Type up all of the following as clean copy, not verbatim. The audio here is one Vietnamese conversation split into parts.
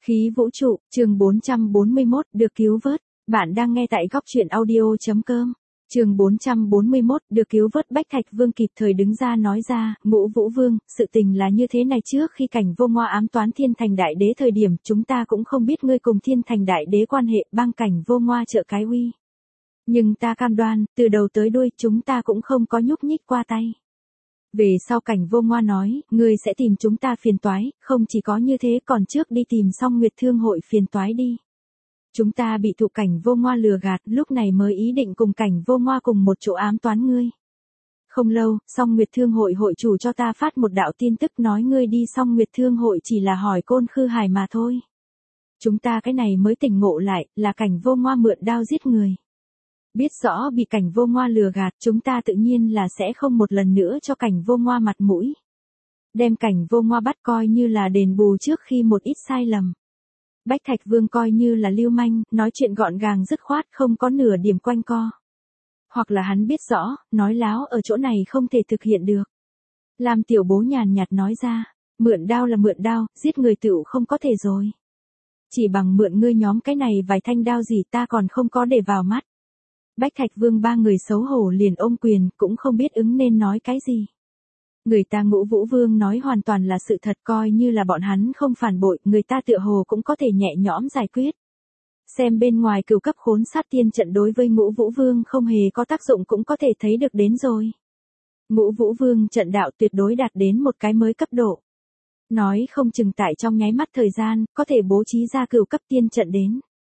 Khí vũ trụ, chương 441, được cứu vớt. Bạn đang nghe tại góc truyện audio.com. Chương 441, được cứu vớt. Bách Thạch Vương kịp thời đứng ra nói ra, Ngũ Vũ Vương, sự tình là như thế này, trước khi Cảnh Vô Ngoa ám toán Thiên Thành Đại Đế thời điểm, chúng ta cũng không biết ngươi cùng Thiên Thành Đại Đế quan hệ, bang Cảnh Vô Ngoa trợ cái uy. Nhưng ta cam đoan, từ đầu tới đuôi, chúng ta cũng không có nhúc nhích qua tay. Về sau Cảnh Vô Ngoa nói, ngươi sẽ tìm chúng ta phiền toái, không chỉ có như thế, còn trước đi tìm Song Nguyệt Thương hội phiền toái đi. Chúng ta bị thụ Cảnh Vô Ngoa lừa gạt, lúc này mới ý định cùng Cảnh Vô Ngoa cùng một chỗ ám toán ngươi. Không lâu, Song Nguyệt Thương hội hội chủ cho ta phát một đạo tin tức nói ngươi đi Song Nguyệt Thương hội chỉ là hỏi Côn Khư Hải mà thôi. Chúng ta cái này mới tỉnh ngộ lại, là Cảnh Vô Ngoa mượn đao giết người. Biết rõ bị Cảnh Vô Ngoa lừa gạt, chúng ta tự nhiên là sẽ không một lần nữa cho Cảnh Vô Ngoa mặt mũi. Đem Cảnh Vô Ngoa bắt coi như là đền bù trước khi một ít sai lầm. Bách Thạch Vương coi như là lưu manh, nói chuyện gọn gàng dứt khoát, không có nửa điểm quanh co. Hoặc là hắn biết rõ, nói láo ở chỗ này không thể thực hiện được. Lam Tiểu Bố nhàn nhạt nói ra, mượn đao là mượn đao, giết người tựu không có thể rồi. Chỉ bằng mượn ngươi nhóm cái này vài thanh đao gì ta còn không có để vào mắt. Bách Thạch Vương ba người xấu hổ liền ôm quyền, cũng không biết ứng nên nói cái gì. Người ta Ngũ Vũ Vương nói hoàn toàn là sự thật, coi như là bọn hắn không phản bội, người ta tựa hồ cũng có thể nhẹ nhõm giải quyết. Xem bên ngoài cửu cấp khốn sát tiên trận đối với Ngũ Vũ Vương không hề có tác dụng cũng có thể thấy được đến rồi. Ngũ Vũ Vương trận đạo tuyệt đối đạt đến một cái mới cấp độ. Nói không chừng tại trong nháy mắt thời gian, có thể bố trí ra cửu cấp tiên trận đến.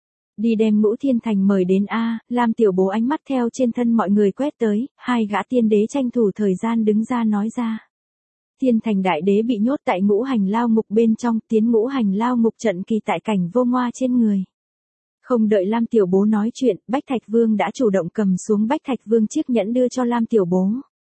Đi đem Ngũ Thiên Thành mời đến A, Lam Tiểu Bố ánh mắt theo trên thân mọi người quét tới, hai gã tiên đế tranh thủ thời gian đứng ra nói ra. Thiên Thành Đại Đế bị nhốt tại Ngũ Hành Lao Ngục bên trong, tiến Ngũ Hành Lao Ngục trận kỳ tại Cảnh Vô Ngoa trên người. Không đợi Lam Tiểu Bố nói chuyện, Bách Thạch Vương đã chủ động cầm xuống Bách Thạch Vương chiếc nhẫn đưa cho Lam Tiểu Bố.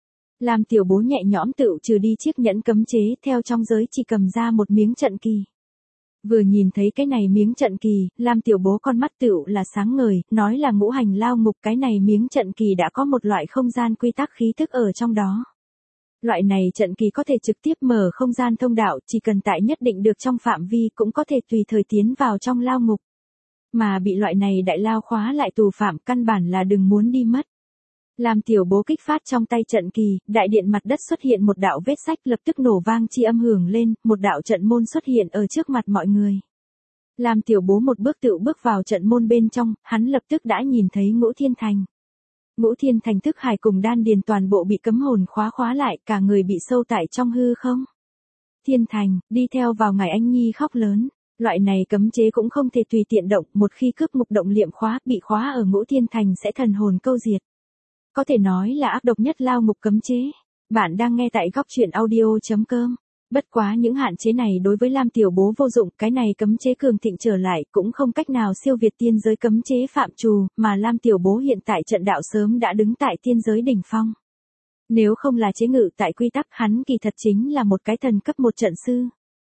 Lam Tiểu Bố nhẹ nhõm tựu trừ đi chiếc nhẫn cấm chế, theo trong giới chỉ cầm ra một miếng trận kỳ. Vừa nhìn thấy cái này miếng trận kỳ, Lam Tiểu Bố con mắt tựu là sáng ngời, nói là Ngũ Hành Lao Ngục, cái này miếng trận kỳ đã có một loại không gian quy tắc khí thức ở trong đó. Loại này trận kỳ có thể trực tiếp mở không gian thông đạo, chỉ cần tại nhất định được trong phạm vi cũng có thể tùy thời tiến vào trong lao ngục. Mà bị loại này đại lao khóa lại tù phạm căn bản là đừng muốn đi mất. Lam Tiểu Bố kích phát trong tay trận kỳ, đại điện mặt đất xuất hiện một đạo vết rách, lập tức nổ vang chi âm hưởng lên, một đạo trận môn xuất hiện ở trước mặt mọi người. Lam Tiểu Bố một bước tự bước vào trận môn bên trong, hắn lập tức đã nhìn thấy Ngũ Thiên Thành. Ngũ Thiên Thành thức hải cùng đan điền toàn bộ bị cấm hồn khóa lại, cả người bị sâu tại trong hư không. Thiên Thành, đi theo vào ngài anh nhi khóc lớn. Loại này cấm chế cũng không thể tùy tiện động, một khi cướp ngục động liệm khóa, bị khóa ở Ngũ Thiên Thành sẽ thần hồn câu diệt. Có thể nói là ác độc nhất lao ngục cấm chế. Bạn đang nghe tại góc truyện audio.com. Bất quá những hạn chế này đối với Lam Tiểu Bố vô dụng, cái này cấm chế cường thịnh trở lại cũng không cách nào siêu việt tiên giới cấm chế phạm trù, mà Lam Tiểu Bố hiện tại trận đạo sớm đã đứng tại tiên giới đỉnh phong. Nếu không là chế ngự tại quy tắc, hắn kỳ thật chính là một cái thần cấp một trận sư.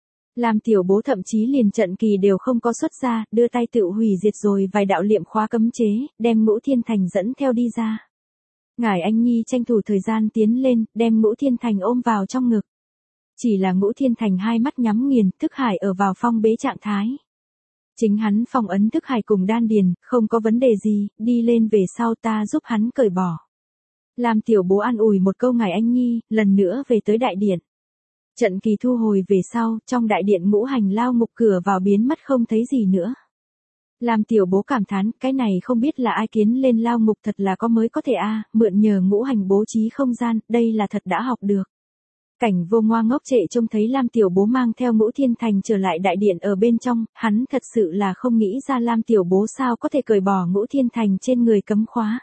Lam Tiểu Bố thậm chí liền trận kỳ đều không có xuất ra, đưa tay tự hủy diệt rồi vài đạo liệm khóa cấm chế, đem Ngũ Thiên Thành dẫn theo đi ra. Ngải Anh Nhi tranh thủ thời gian tiến lên, đem Ngũ Thiên Thành ôm vào trong ngực. Chỉ là Ngũ Thiên Thành hai mắt nhắm nghiền, thức hải ở vào phong bế trạng thái. Chính hắn phong ấn thức hải cùng đan điền, không có vấn đề gì, đi lên về sau ta giúp hắn cởi bỏ. Lam Tiểu Bố an ủi một câu Ngải Anh Nhi, lần nữa về tới đại điện. Trận kỳ thu hồi về sau, trong đại điện Ngũ Hành Lao Ngục cửa vào biến mất không thấy gì nữa. Lam Tiểu Bố cảm thán, cái này không biết là ai kiến lên lao ngục, thật là có mới có thể mượn nhờ ngũ hành bố trí không gian, đây là thật đã học được. Cảnh Vô Ngoa ngốc trệ trông thấy Lam Tiểu Bố mang theo Ngũ Thiên Thành trở lại đại điện ở bên trong, hắn thật sự là không nghĩ ra Lam Tiểu Bố sao có thể cởi bỏ Ngũ Thiên Thành trên người cấm khóa.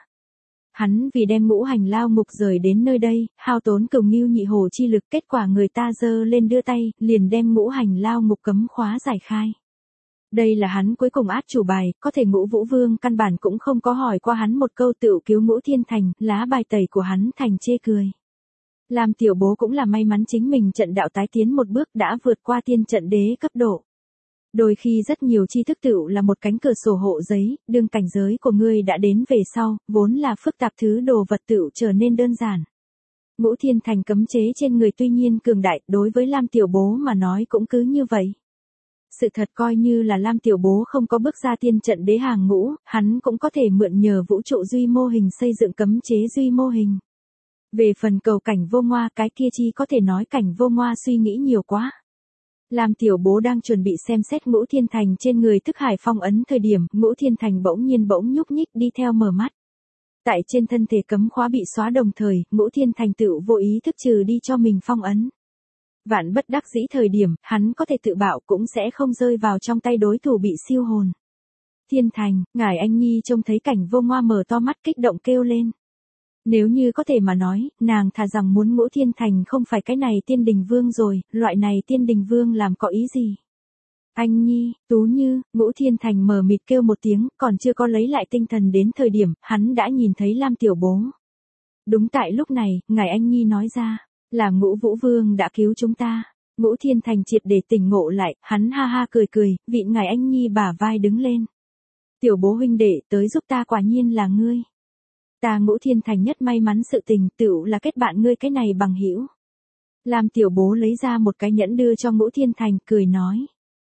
Hắn vì đem Ngũ Hành Lao Ngục rời đến nơi đây, hao tốn Cửu Ngưu Nhị Hổ chi lực, kết quả người ta giơ lên đưa tay, liền đem Ngũ Hành Lao Ngục cấm khóa giải khai. Đây là hắn cuối cùng át chủ bài, có thể Ngũ Vũ Vương căn bản cũng không có hỏi qua hắn một câu tự cứu Ngũ Thiên Thành, lá bài tẩy của hắn thành chê cười. Lam Tiểu Bố cũng là may mắn chính mình trận đạo tái tiến một bước đã vượt qua tiên trận đế cấp độ. Đôi khi rất nhiều tri thức tựu là một cánh cửa sổ hộ giấy, đương cảnh giới của ngươi đã đến về sau, vốn là phức tạp thứ đồ vật tựu trở nên đơn giản. Ngũ Thiên Thành cấm chế trên người tuy nhiên cường đại, đối với Lam Tiểu Bố mà nói cũng cứ như vậy. Sự thật coi như là Lam Tiểu Bố không có bước ra tiên trận đế hàng ngũ, hắn cũng có thể mượn nhờ vũ trụ duy mô hình xây dựng cấm chế duy mô hình. Về phần cầu Cảnh Vô Ngoa, cái kia chi có thể nói Cảnh Vô Ngoa suy nghĩ nhiều quá. Lam Tiểu Bố đang chuẩn bị xem xét Ngũ Thiên Thành trên người Thức Hải phong ấn thời điểm, Ngũ Thiên Thành bỗng nhiên nhúc nhích đi theo mở mắt. Tại trên thân thể cấm khóa bị xóa đồng thời, Ngũ Thiên Thành tự vô ý thức trừ đi cho mình phong ấn. Vạn bất đắc dĩ thời điểm, hắn có thể tự bảo cũng sẽ không rơi vào trong tay đối thủ bị siêu hồn. Thiên Thành, ngài anh nhi trông thấy Cảnh Vô Ngoa mở to mắt kích động kêu lên. Nếu như có thể mà nói, nàng thà rằng muốn Ngũ Thiên Thành không phải cái này Tiên Đình Vương rồi, loại này Tiên Đình Vương làm có ý gì? Anh nhi, Tú Như, Ngũ Thiên Thành mờ mịt kêu một tiếng, còn chưa có lấy lại tinh thần đến thời điểm, hắn đã nhìn thấy Lam Tiểu Bố. Đúng tại lúc này, ngài anh nhi nói ra, là Ngũ Vũ Vương đã cứu chúng ta. Ngũ Thiên Thành triệt để tỉnh ngộ lại, hắn ha ha cười cười, vị ngài anh nhi bả vai đứng lên. Tiểu Bố huynh đệ tới giúp ta, quả nhiên là ngươi. Ta Ngũ Thiên Thành nhất may mắn sự tình tựu là kết bạn ngươi cái này bằng hữu. Lam Tiểu Bố lấy ra một cái nhẫn đưa cho Ngũ Thiên Thành, cười nói.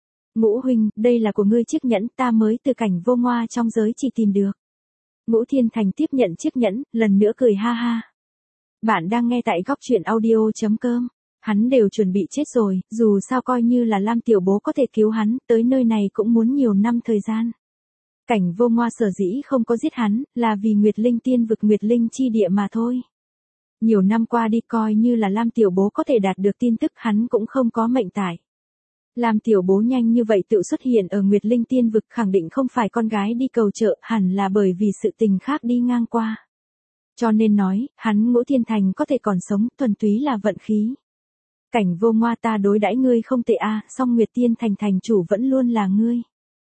Ngũ huynh, đây là của ngươi chiếc nhẫn, ta mới từ Cảnh Vô Ngoa trong giới chỉ tìm được. Ngũ Thiên Thành tiếp nhận chiếc nhẫn, lần nữa cười ha ha. Bạn đang nghe tại góc truyện audio.com. Hắn đều chuẩn bị chết rồi, dù sao coi như là Lam Tiểu Bố có thể cứu hắn, tới nơi này cũng muốn nhiều năm thời gian. Cảnh Vô Ngoa sở dĩ không có giết hắn, là vì Nguyệt Linh tiên vực Nguyệt Linh chi địa mà thôi. Nhiều năm qua đi coi như là Lam Tiểu Bố có thể đạt được tin tức, hắn cũng không có mệnh tải. Lam Tiểu Bố nhanh như vậy tự xuất hiện ở Nguyệt Linh tiên vực, khẳng định không phải con gái đi cầu trợ, hẳn là bởi vì sự tình khác đi ngang qua. Cho nên nói, hắn Ngũ Thiên Thành có thể còn sống, thuần túy là vận khí. Cảnh Vô Ngoa, ta đối đãi ngươi không tệ a, song Nguyệt Tiên Thành thành chủ vẫn luôn là ngươi.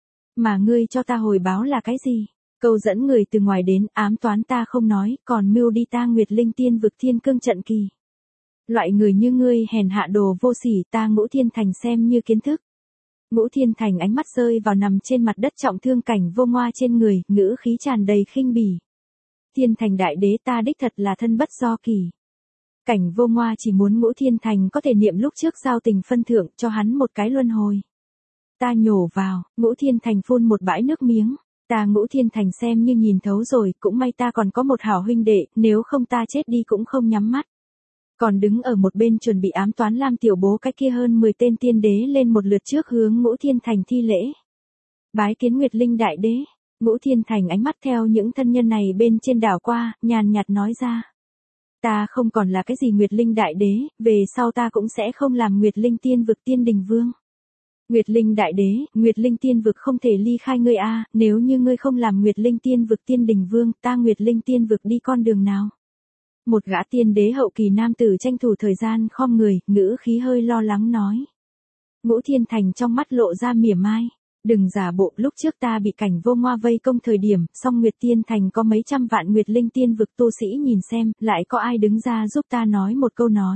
Mà ngươi cho ta hồi báo là cái gì? Câu dẫn người từ ngoài đến, ám toán ta không nói, còn mưu đi ta Nguyệt Linh tiên vực Thiên Cương trận kỳ. Loại người như ngươi hèn hạ đồ vô sỉ, ta Ngũ Thiên Thành xem như kiến thức. Ngũ Thiên Thành ánh mắt rơi vào nằm trên mặt đất trọng thương Cảnh Vô Ngoa trên người, ngữ khí tràn đầy khinh bỉ. Thiên Thành đại đế, ta đích thật là thân bất do kỳ. Cảnh Vô Ngoa chỉ muốn Ngũ Thiên Thành có thể niệm lúc trước giao tình phân thưởng cho hắn một cái luân hồi. Ta nhổ vào, Ngũ Thiên Thành phun một bãi nước miếng. Ta Ngũ Thiên Thành xem như nhìn thấu rồi, cũng may ta còn có một hảo huynh đệ, nếu không ta chết đi cũng không nhắm mắt. Còn đứng ở một bên chuẩn bị ám toán Lam Tiểu Bố cái kia hơn 10 tên tiên đế lên một lượt trước hướng Ngũ Thiên Thành thi lễ. Bái kiến Nguyệt Linh đại đế. Ngũ Thiên Thành ánh mắt theo những thân nhân này bên trên đảo qua, nhàn nhạt nói ra. Ta không còn là cái gì Nguyệt Linh đại đế, về sau ta cũng sẽ không làm Nguyệt Linh tiên vực Tiên Đình Vương. Nguyệt Linh đại đế, Nguyệt Linh tiên vực không thể ly khai ngươi a, nếu như ngươi không làm Nguyệt Linh tiên vực Tiên Đình Vương, ta Nguyệt Linh tiên vực đi con đường nào? Một gã tiên đế hậu kỳ nam tử tranh thủ thời gian khom người, ngữ khí hơi lo lắng nói. Ngũ Thiên Thành trong mắt lộ ra mỉa mai. Đừng giả bộ, lúc trước ta bị Cảnh Vô Ngoa vây công thời điểm, song Nguyệt Tiên Thành có mấy trăm vạn Nguyệt Linh tiên vực tu sĩ nhìn xem, lại có ai đứng ra giúp ta nói một câu nói.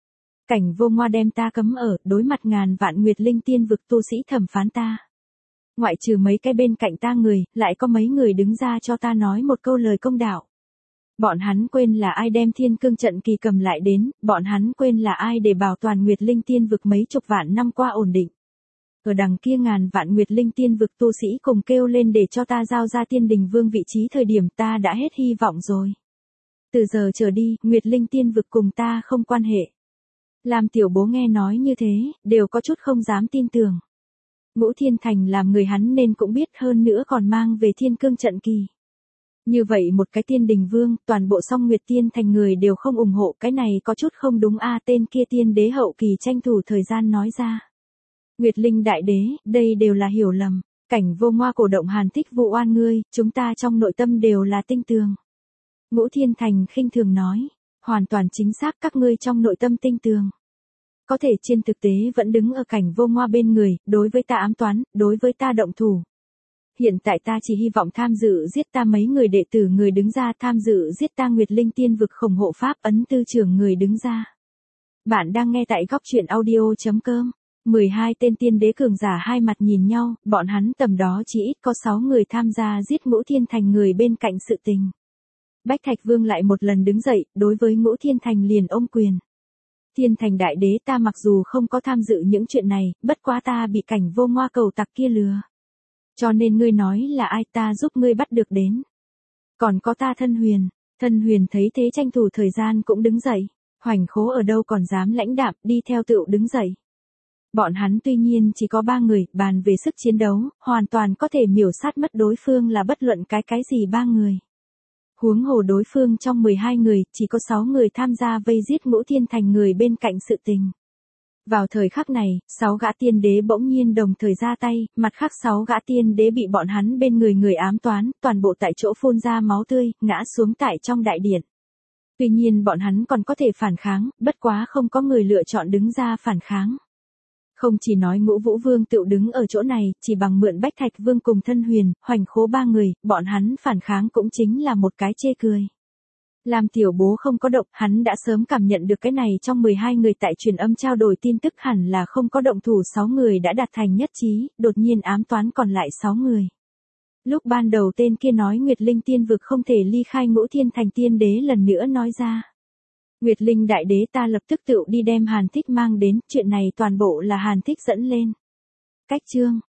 Cảnh Vô Ngoa đem ta cấm ở, đối mặt ngàn vạn Nguyệt Linh tiên vực tu sĩ thẩm phán ta. Ngoại trừ mấy cái bên cạnh ta người, lại có mấy người đứng ra cho ta nói một câu lời công đạo. Bọn hắn quên là ai đem Thiên Cương trận kỳ cầm lại đến, bọn hắn quên là ai để bảo toàn Nguyệt Linh tiên vực mấy chục vạn năm qua ổn định. Ở đằng kia ngàn vạn Nguyệt Linh tiên vực tu sĩ cùng kêu lên để cho ta giao ra Tiên Đình Vương vị trí thời điểm ta đã hết hy vọng rồi. Từ giờ trở đi, Nguyệt Linh tiên vực cùng ta không quan hệ. Lam Tiểu Bố nghe nói như thế, đều có chút không dám tin tưởng. Ngũ Thiên Thành làm người hắn nên cũng biết, hơn nữa còn mang về Thiên Cương trận kỳ. Như vậy một cái Tiên Đình Vương, toàn bộ song Nguyệt Tiên Thành người đều không ủng hộ, cái này có chút không đúng a. Tên kia tiên đế hậu kỳ tranh thủ thời gian nói ra. Nguyệt Linh đại đế, đây đều là hiểu lầm. Cảnh Vô Ngoa cổ động hàn thích vụ oan ngươi, chúng ta trong nội tâm đều là tinh tường. Ngũ Thiên Thành khinh thường nói. Hoàn toàn chính xác, các ngươi trong nội tâm tinh tường. Có thể trên thực tế vẫn đứng ở Cảnh Vô Ngoa bên người, đối với ta ám toán, đối với ta động thủ. Hiện tại ta chỉ hy vọng tham dự giết ta mấy người đệ tử người đứng ra, tham dự giết ta Nguyệt Linh tiên vực khổng hộ pháp ấn tư trưởng người đứng ra. Bạn đang nghe tại góc truyện audio.com. 12 tên tiên đế cường giả hai mặt nhìn nhau, bọn hắn tầm đó chỉ ít có 6 người tham gia giết Ngũ Thiên Thành người bên cạnh sự tình. Bách Thạch Vương lại một lần đứng dậy, đối với Ngũ Thiên Thành liền ôm quyền. Thiên thành đại đế ta mặc dù không có tham dự những chuyện này, bất quá ta bị cảnh vô ngoa cầu tặc kia lừa. Cho nên ngươi nói là ai ta giúp ngươi bắt được đến. Còn có ta Thân huyền thấy thế tranh thủ thời gian cũng đứng dậy. Hoành khố ở đâu còn dám lãnh đạm, đi theo tựu đứng dậy. Bọn hắn tuy nhiên chỉ có 3 người, bàn về sức chiến đấu, hoàn toàn có thể miểu sát mất đối phương là bất luận cái gì 3 người. Huống hồ đối phương trong 12 người, chỉ có 6 người tham gia vây giết Ngũ Thiên Thành người bên cạnh sự tình. Vào thời khắc này, 6 gã tiên đế bỗng nhiên đồng thời ra tay, mặt khác 6 gã tiên đế bị bọn hắn bên người ám toán, toàn bộ tại chỗ phun ra máu tươi, ngã xuống tại trong đại điện. Tuy nhiên bọn hắn còn có thể phản kháng, bất quá không có người lựa chọn đứng ra phản kháng. Không chỉ nói Ngũ Vũ Vương tự đứng ở chỗ này, chỉ bằng mượn Bách Thạch Vương cùng Thân Huyền, Hoành Khố 3 người, bọn hắn phản kháng cũng chính là một cái chê cười. Làm tiểu bố không có động, hắn đã sớm cảm nhận được cái này trong 12 người tại truyền âm trao đổi tin tức hẳn là không có động thủ 6 người đã đạt thành nhất trí, đột nhiên ám toán còn lại 6 người. Lúc ban đầu tên kia nói Nguyệt Linh tiên vực không thể ly khai Ngũ Thiên Thành tiên đế lần nữa nói ra. Nguyệt Linh đại đế ta lập tức tự đi đem Hàn Thích mang đến, chuyện này toàn bộ là Hàn Thích dẫn lên. Cách chương